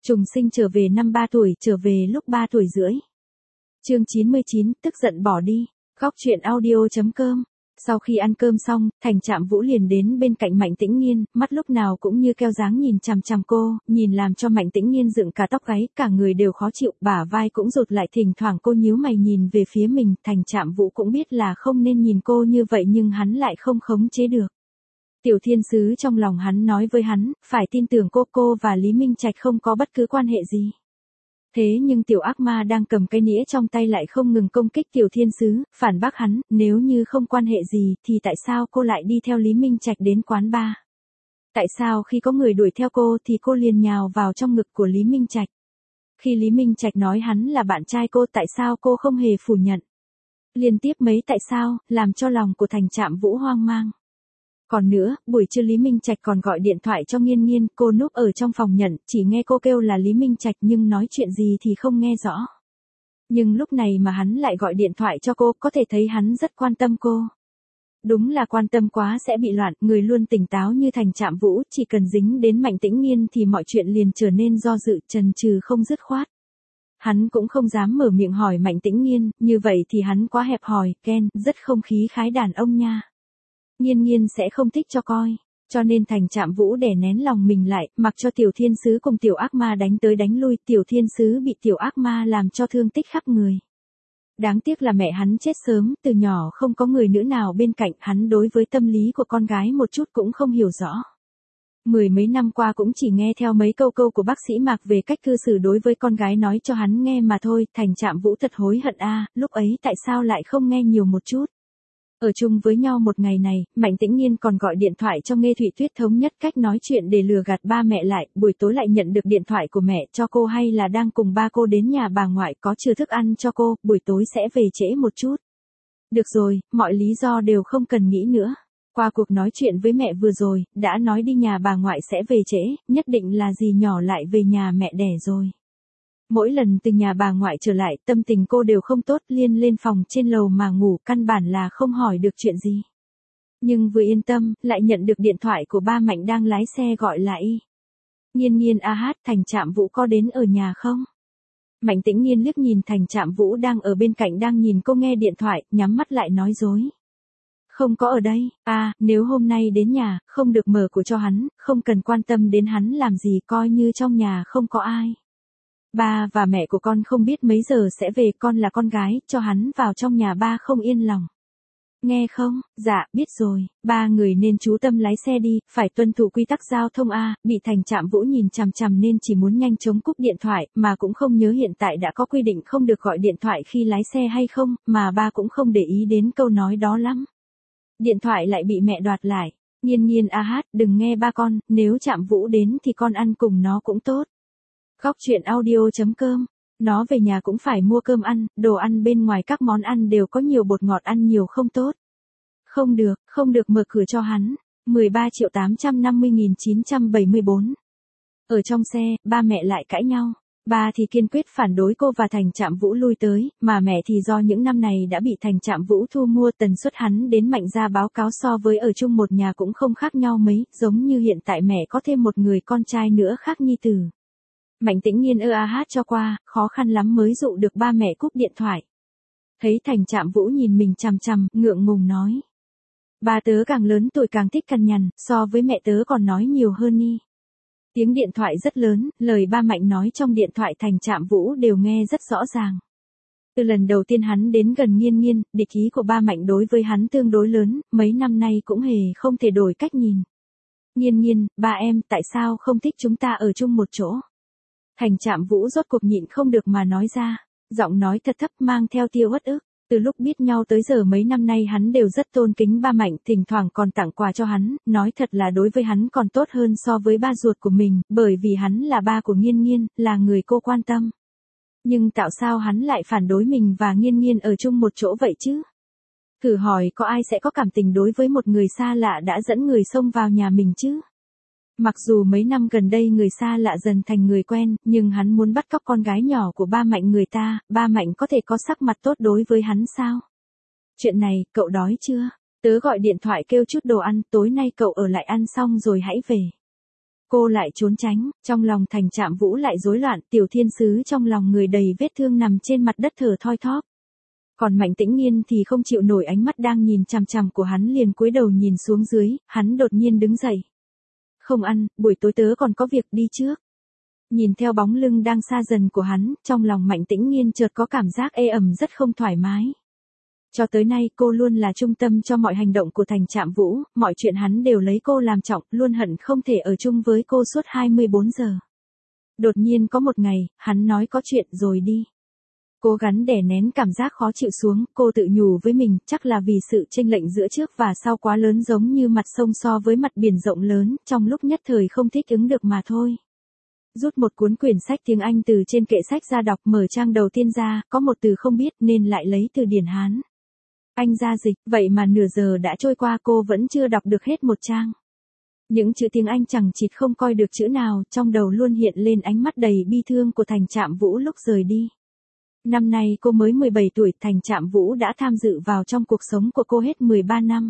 Trùng sinh trở về năm 3 tuổi, trở về lúc 3 tuổi rưỡi. Chương 99, tức giận bỏ đi. Góc truyện audio.com. Sau khi ăn cơm xong, Thành Trạm Vũ liền đến bên cạnh Mạnh Tĩnh Nghiên, mắt lúc nào cũng như keo dáng nhìn chằm chằm cô, nhìn làm cho Mạnh Tĩnh Nghiên dựng cả tóc gáy, cả người đều khó chịu, bả vai cũng rụt lại, thỉnh thoảng cô nhíu mày nhìn về phía mình. Thành Trạm Vũ cũng biết là không nên nhìn cô như vậy nhưng hắn lại không khống chế được. Tiểu thiên sứ trong lòng hắn nói với hắn, phải tin tưởng cô và Lý Minh Trạch không có bất cứ quan hệ gì. Thế nhưng tiểu ác ma đang cầm cây nĩa trong tay lại không ngừng công kích tiểu thiên sứ, phản bác hắn, nếu như không quan hệ gì thì tại sao cô lại đi theo Lý Minh Trạch đến quán bar? Tại sao khi có người đuổi theo cô thì cô liền nhào vào trong ngực của Lý Minh Trạch? Khi Lý Minh Trạch nói hắn là bạn trai cô, tại sao cô không hề phủ nhận? Liên tiếp mấy tại sao, làm cho lòng của Thành Trạm Vũ hoang mang. Còn nữa, buổi trưa Lý Minh Trạch còn gọi điện thoại cho Nghiên Nghiên, cô núp ở trong phòng nhận, chỉ nghe cô kêu là Lý Minh Trạch nhưng nói chuyện gì thì không nghe rõ. Nhưng lúc này mà hắn lại gọi điện thoại cho cô, có thể thấy hắn rất quan tâm cô. Đúng là quan tâm quá sẽ bị loạn, người luôn tỉnh táo như Thành Trạm Vũ, chỉ cần dính đến Mạnh Tĩnh Nghiên thì mọi chuyện liền trở nên do dự, chần chừ không dứt khoát. Hắn cũng không dám mở miệng hỏi Mạnh Tĩnh Nghiên, như vậy thì hắn quá hẹp hòi, Ken, rất không khí khái đàn ông nha. Nghiên Nghiên sẽ không thích cho coi, cho nên Thành Trạm Vũ đè nén lòng mình lại, mặc cho tiểu thiên sứ cùng tiểu ác ma đánh tới đánh lui, tiểu thiên sứ bị tiểu ác ma làm cho thương tích khắp người. Đáng tiếc là mẹ hắn chết sớm, từ nhỏ không có người nữ nào bên cạnh, hắn đối với tâm lý của con gái một chút cũng không hiểu rõ. Mười mấy năm qua cũng chỉ nghe theo mấy câu của bác sĩ Mạc về cách cư xử đối với con gái nói cho hắn nghe mà thôi. Thành Trạm Vũ thật hối hận lúc ấy tại sao lại không nghe nhiều một chút. Ở chung với nhau một ngày này, Mạnh Tĩnh Nghiên còn gọi điện thoại cho Nghê Thụy Tuyết thống nhất cách nói chuyện để lừa gạt ba mẹ lại, buổi tối lại nhận được điện thoại của mẹ cho cô hay là đang cùng ba cô đến nhà bà ngoại có chừa thức ăn cho cô, buổi tối sẽ về trễ một chút. Được rồi, mọi lý do đều không cần nghĩ nữa. Qua cuộc nói chuyện với mẹ vừa rồi, đã nói đi nhà bà ngoại sẽ về trễ, nhất định là dì nhỏ lại về nhà mẹ đẻ rồi. Mỗi lần từ nhà bà ngoại trở lại, tâm tình cô đều không tốt, liên lên phòng trên lầu mà ngủ, căn bản là không hỏi được chuyện gì. Nhưng vừa yên tâm, lại nhận được điện thoại của ba Mạnh đang lái xe gọi lại. Nghiên Nghiên Thành Trạm Vũ có đến ở nhà không? Mạnh Tĩnh Nghiên liếc nhìn Thành Trạm Vũ đang ở bên cạnh đang nhìn cô nghe điện thoại, nhắm mắt lại nói dối. Không có ở đây, nếu hôm nay đến nhà, không được mở cửa cho hắn, không cần quan tâm đến hắn làm gì, coi như trong nhà không có ai. Ba và mẹ của con không biết mấy giờ sẽ về, con là con gái, cho hắn vào trong nhà ba không yên lòng. Nghe không? Dạ, biết rồi, ba người nên chú tâm lái xe đi, phải tuân thủ quy tắc giao thông bị Thành Trạm Vũ nhìn chằm chằm nên chỉ muốn nhanh chóng cúp điện thoại, mà cũng không nhớ hiện tại đã có quy định không được gọi điện thoại khi lái xe hay không, mà ba cũng không để ý đến câu nói đó lắm. Điện thoại lại bị mẹ đoạt lại. Nghiên Nghiên đừng nghe ba con, nếu Trạm Vũ đến thì con ăn cùng nó cũng tốt. Góc truyện audio.com. Nó về nhà cũng phải mua cơm ăn, đồ ăn bên ngoài các món ăn đều có nhiều bột ngọt, ăn nhiều không tốt. Không được mở cửa cho hắn. 13.850.974. Ở trong xe, ba mẹ lại cãi nhau. Ba thì kiên quyết phản đối cô và Thành Trạm Vũ lui tới, mà mẹ thì do những năm này đã bị Thành Trạm Vũ thu mua, tần suất hắn đến Mạnh gia báo cáo so với ở chung một nhà cũng không khác nhau mấy, giống như hiện tại mẹ có thêm một người con trai nữa khác nhi tử. Mạnh Tĩnh Nghiên cho qua, khó khăn lắm mới dụ được ba mẹ cúp điện thoại. Thấy Thành Trạm Vũ nhìn mình chằm chằm, ngượng ngùng nói. Ba tớ càng lớn tuổi càng thích cằn nhằn, so với mẹ tớ còn nói nhiều hơn đi. Tiếng điện thoại rất lớn, lời ba Mạnh nói trong điện thoại Thành Trạm Vũ đều nghe rất rõ ràng. Từ lần đầu tiên hắn đến gần Nghiên Nghiên, địch ý của ba Mạnh đối với hắn tương đối lớn, mấy năm nay cũng hề không thể đổi cách nhìn. Nghiên Nghiên, ba em tại sao không thích chúng ta ở chung một chỗ? Thành Trạm Vũ rốt cuộc nhịn không được mà nói ra, giọng nói thật thấp mang theo tia uất ức. Từ lúc biết nhau tới giờ mấy năm nay hắn đều rất tôn kính ba Mạnh, thỉnh thoảng còn tặng quà cho hắn, nói thật là đối với hắn còn tốt hơn so với ba ruột của mình, bởi vì hắn là ba của Nghiên Nghiên, là người cô quan tâm. Nhưng tại sao hắn lại phản đối mình và Nghiên Nghiên ở chung một chỗ vậy chứ? Thử hỏi có ai sẽ có cảm tình đối với một người xa lạ đã dẫn người xông vào nhà mình chứ? Mặc dù mấy năm gần đây người xa lạ dần thành người quen, nhưng hắn muốn bắt cóc con gái nhỏ của ba Mạnh người ta, ba Mạnh có thể có sắc mặt tốt đối với hắn sao? Chuyện này, cậu đói chưa? Tớ gọi điện thoại kêu chút đồ ăn, tối nay cậu ở lại ăn xong rồi hãy về. Cô lại trốn tránh, trong lòng Thành Trạm Vũ lại rối loạn, tiểu thiên sứ trong lòng người đầy vết thương nằm trên mặt đất thở thoi thóp. Còn Mạnh Tĩnh Nghiên thì không chịu nổi ánh mắt đang nhìn chằm chằm của hắn liền cúi đầu nhìn xuống dưới, hắn đột nhiên đứng dậy. Không ăn, buổi tối tớ còn có việc, đi trước. Nhìn theo bóng lưng đang xa dần của hắn, trong lòng Mạnh Tĩnh Nghiên chợt có cảm giác ê ẩm rất không thoải mái. Cho tới nay cô luôn là trung tâm cho mọi hành động của Thành Trạm Vũ, mọi chuyện hắn đều lấy cô làm trọng, luôn hận không thể ở chung với cô suốt 24 giờ. Đột nhiên có một ngày, hắn nói có chuyện rồi đi. Cố gắng đè nén cảm giác khó chịu xuống, cô tự nhủ với mình, chắc là vì sự chênh lệch giữa trước và sau quá lớn giống như mặt sông so với mặt biển rộng lớn, trong lúc nhất thời không thích ứng được mà thôi. Rút một cuốn quyển sách tiếng Anh từ trên kệ sách ra đọc, mở trang đầu tiên ra, có một từ không biết nên lại lấy từ điển Hán. Anh ra dịch, vậy mà nửa giờ đã trôi qua cô vẫn chưa đọc được hết một trang. Những chữ tiếng Anh chằng chịt không coi được chữ nào, trong đầu luôn hiện lên ánh mắt đầy bi thương của Thành Trạm Vũ lúc rời đi. Năm nay cô mới 17 tuổi, Thành Trạm Vũ đã tham dự vào trong cuộc sống của cô hết 13 năm.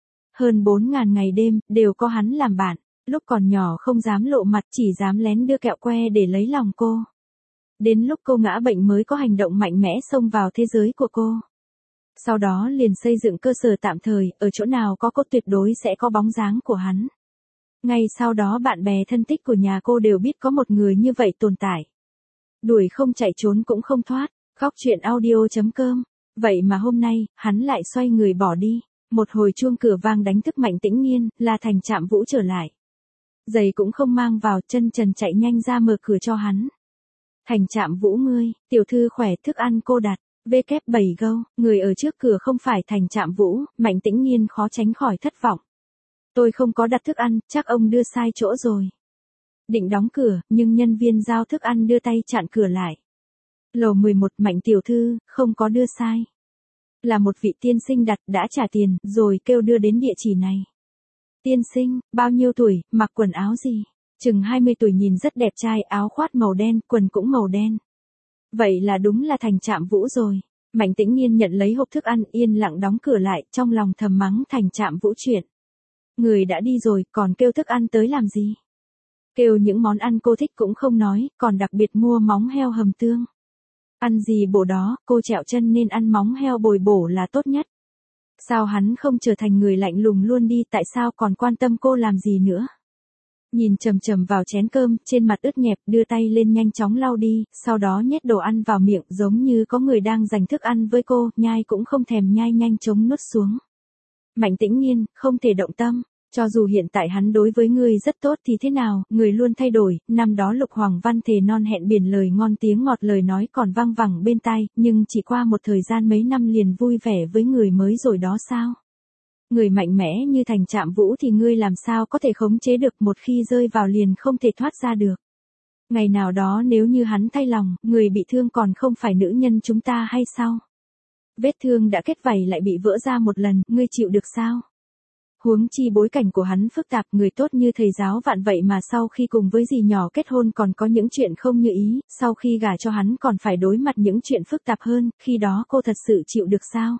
Hơn 4.000 ngày đêm, đều có hắn làm bạn. Lúc còn nhỏ không dám lộ mặt, chỉ dám lén đưa kẹo que để lấy lòng cô. Đến lúc cô ngã bệnh mới có hành động mạnh mẽ xông vào thế giới của cô. Sau đó liền xây dựng cơ sở tạm thời, ở chỗ nào có cô tuyệt đối sẽ có bóng dáng của hắn. Ngay sau đó bạn bè thân thích của nhà cô đều biết có một người như vậy tồn tại. Đuổi không chạy trốn cũng không thoát, khóc chuyện audio.com. Vậy mà hôm nay, hắn lại xoay người bỏ đi. Một hồi chuông cửa vang đánh thức Mạnh Tĩnh Nghiên, là Thành Trạm Vũ trở lại. Giày cũng không mang vào, chân trần chạy nhanh ra mở cửa cho hắn. Thành Trạm Vũ ngươi, tiểu thư khỏe, thức ăn cô đặt. W7 gâu, người ở trước cửa không phải Thành Trạm Vũ, Mạnh Tĩnh Nghiên khó tránh khỏi thất vọng. Tôi không có đặt thức ăn, chắc ông đưa sai chỗ rồi. Định đóng cửa, nhưng nhân viên giao thức ăn đưa tay chặn cửa lại. Lầu 11, Mạnh tiểu thư, không có đưa sai. Là một vị tiên sinh đặt, đã trả tiền, rồi kêu đưa đến địa chỉ này. Tiên sinh, bao nhiêu tuổi, mặc quần áo gì? Chừng 20 tuổi, nhìn rất đẹp trai, áo khoác màu đen, quần cũng màu đen. Vậy là đúng là Thành Trạm Vũ rồi. Mạnh Tĩnh Nghiên nhận lấy hộp thức ăn, yên lặng đóng cửa lại, trong lòng thầm mắng Thành Trạm Vũ chuyện. Người đã đi rồi, còn kêu thức ăn tới làm gì? Kêu những món ăn cô thích cũng không nói, còn đặc biệt mua móng heo hầm tương. Ăn gì bổ đó, cô trẹo chân nên ăn móng heo bồi bổ là tốt nhất. Sao hắn không trở thành người lạnh lùng luôn đi, tại sao còn quan tâm cô làm gì nữa? Nhìn chầm chầm vào chén cơm, trên mặt ướt nhẹp, đưa tay lên nhanh chóng lau đi, sau đó nhét đồ ăn vào miệng giống như có người đang giành thức ăn với cô, nhai cũng không thèm nhai, nhanh chóng nuốt xuống. Mạnh Tĩnh Nghiên, không thể động tâm. Cho dù hiện tại hắn đối với ngươi rất tốt thì thế nào, người luôn thay đổi, năm đó Lục Hoàng Văn thề non hẹn biển lời ngon tiếng ngọt, lời nói còn vang vẳng bên tai, nhưng chỉ qua một thời gian mấy năm liền vui vẻ với người mới rồi đó sao? Người mạnh mẽ như Thành Trạm Vũ thì ngươi làm sao có thể khống chế được, một khi rơi vào liền không thể thoát ra được. Ngày nào đó nếu như hắn thay lòng, người bị thương còn không phải nữ nhân chúng ta hay sao? Vết thương đã kết vảy lại bị vỡ ra một lần, ngươi chịu được sao? Huống chi bối cảnh của hắn phức tạp, người tốt như thầy giáo vạn vậy mà sau khi cùng với dì nhỏ kết hôn còn có những chuyện không như ý, sau khi gả cho hắn còn phải đối mặt những chuyện phức tạp hơn, khi đó cô thật sự chịu được sao?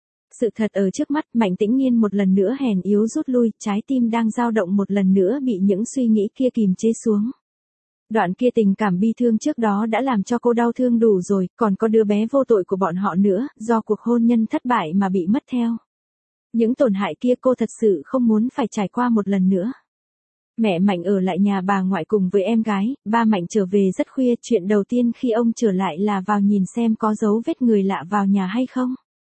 Sự thật ở trước mắt, Mạnh Tĩnh Nghiên một lần nữa hèn yếu rút lui, trái tim đang dao động một lần nữa bị những suy nghĩ kia kìm chế xuống. Đoạn kia tình cảm bi thương trước đó đã làm cho cô đau thương đủ rồi, còn có đứa bé vô tội của bọn họ nữa, do cuộc hôn nhân thất bại mà bị mất theo. Những tổn hại kia cô thật sự không muốn phải trải qua một lần nữa. Mẹ Mạnh ở lại nhà bà ngoại cùng với em gái, ba Mạnh trở về rất khuya, chuyện đầu tiên khi ông trở lại là vào nhìn xem có dấu vết người lạ vào nhà hay không.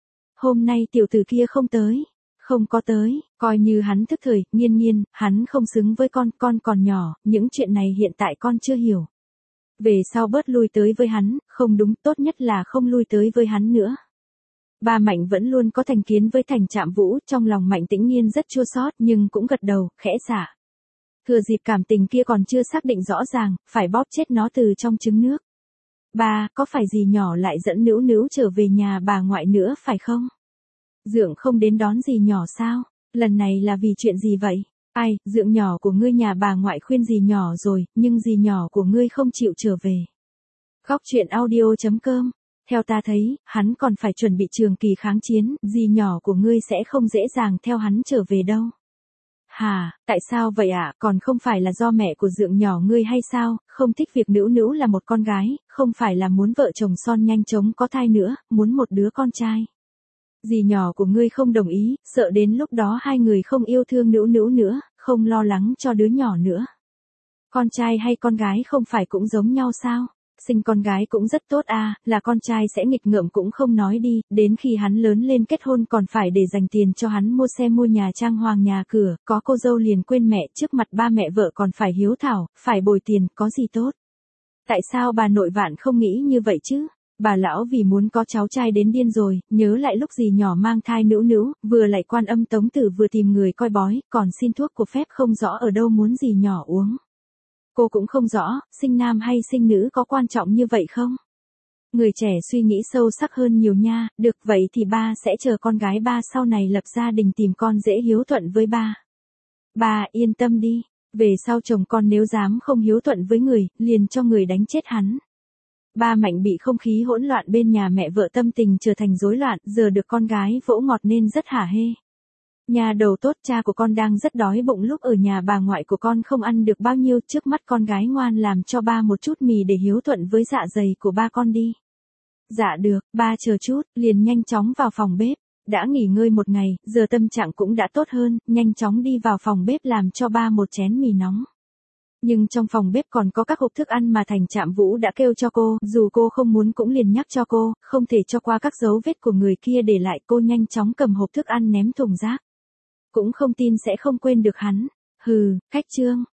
Hôm nay tiểu tử kia không tới. Không có tới, coi như hắn thức thời, Nghiên, hắn không xứng với con còn nhỏ, những chuyện này hiện tại con chưa hiểu. Về sau bớt lui tới với hắn, không đúng, tốt nhất là không lui tới với hắn nữa. Ba Mạnh vẫn luôn có thành kiến với Thành Trạm Vũ, trong lòng Mạnh Tĩnh Nghiên rất chua xót nhưng cũng gật đầu, khẽ xả. Thừa dịp cảm tình kia còn chưa xác định rõ ràng, phải bóp chết nó từ trong trứng nước. Ba, có phải dì nhỏ lại dẫn Nữu Nữu trở về nhà bà ngoại nữa phải không? Dượng không đến đón dì nhỏ sao? Lần này là vì chuyện gì vậy? Ai, Dượng nhỏ của ngươi nhà bà ngoại khuyên dì nhỏ rồi, nhưng dì nhỏ của ngươi không chịu trở về. Khóc chuyện audio.com. Theo ta thấy, hắn còn phải chuẩn bị trường kỳ kháng chiến, dì nhỏ của ngươi sẽ không dễ dàng theo hắn trở về đâu. Hà, tại sao vậy ạ? Còn không phải là do mẹ của Dượng nhỏ ngươi hay sao? Không thích việc Nữu Nữu là một con gái, không phải là muốn vợ chồng son nhanh chóng có thai nữa, muốn một đứa con trai. Dì nhỏ của ngươi không đồng ý, sợ đến lúc đó hai người không yêu thương Nữu Nữu nữa, không lo lắng cho đứa nhỏ nữa. Con trai hay con gái không phải cũng giống nhau sao? Sinh con gái cũng rất tốt à, là con trai sẽ nghịch ngợm cũng không nói đi, đến khi hắn lớn lên kết hôn còn phải để dành tiền cho hắn mua xe mua nhà trang hoàng nhà cửa, có cô dâu liền quên mẹ trước mặt ba mẹ vợ còn phải hiếu thảo, phải bồi tiền, có gì tốt. Tại sao bà nội Vạn không nghĩ như vậy chứ? Bà lão vì muốn có cháu trai đến điên rồi, nhớ lại lúc dì nhỏ mang thai Nữu Nữu, vừa lại Quan Âm Tống Tử vừa tìm người coi bói, còn xin thuốc của phép không rõ ở đâu muốn dì nhỏ uống. Cô cũng không rõ, sinh nam hay sinh nữ có quan trọng như vậy không? Người trẻ suy nghĩ sâu sắc hơn nhiều nha, được vậy thì ba sẽ chờ con gái ba sau này lập gia đình tìm con dễ hiếu thuận với ba. Ba yên tâm đi, về sau chồng con nếu dám không hiếu thuận với người, liền cho người đánh chết hắn. Ba Mạnh bị không khí hỗn loạn bên nhà mẹ vợ tâm tình trở thành rối loạn, giờ được con gái vỗ ngọt nên rất hả hê. Nhà đầu tốt, cha của con đang rất đói bụng lúc ở nhà bà ngoại của con không ăn được bao nhiêu, trước mắt con gái ngoan làm cho ba một chút mì để hiếu thuận với dạ dày của ba con đi. Dạ được, ba chờ chút, liền nhanh chóng vào phòng bếp. Đã nghỉ ngơi một ngày, giờ tâm trạng cũng đã tốt hơn, nhanh chóng đi vào phòng bếp làm cho ba một chén mì nóng. Nhưng trong phòng bếp còn có các hộp thức ăn mà Thành Trạm Vũ đã kêu cho cô, dù cô không muốn cũng liền nhắc cho cô, không thể cho qua các dấu vết của người kia để lại, cô nhanh chóng cầm hộp thức ăn ném thùng rác. Cũng không tin sẽ không quên được hắn. Hừ, cách trương.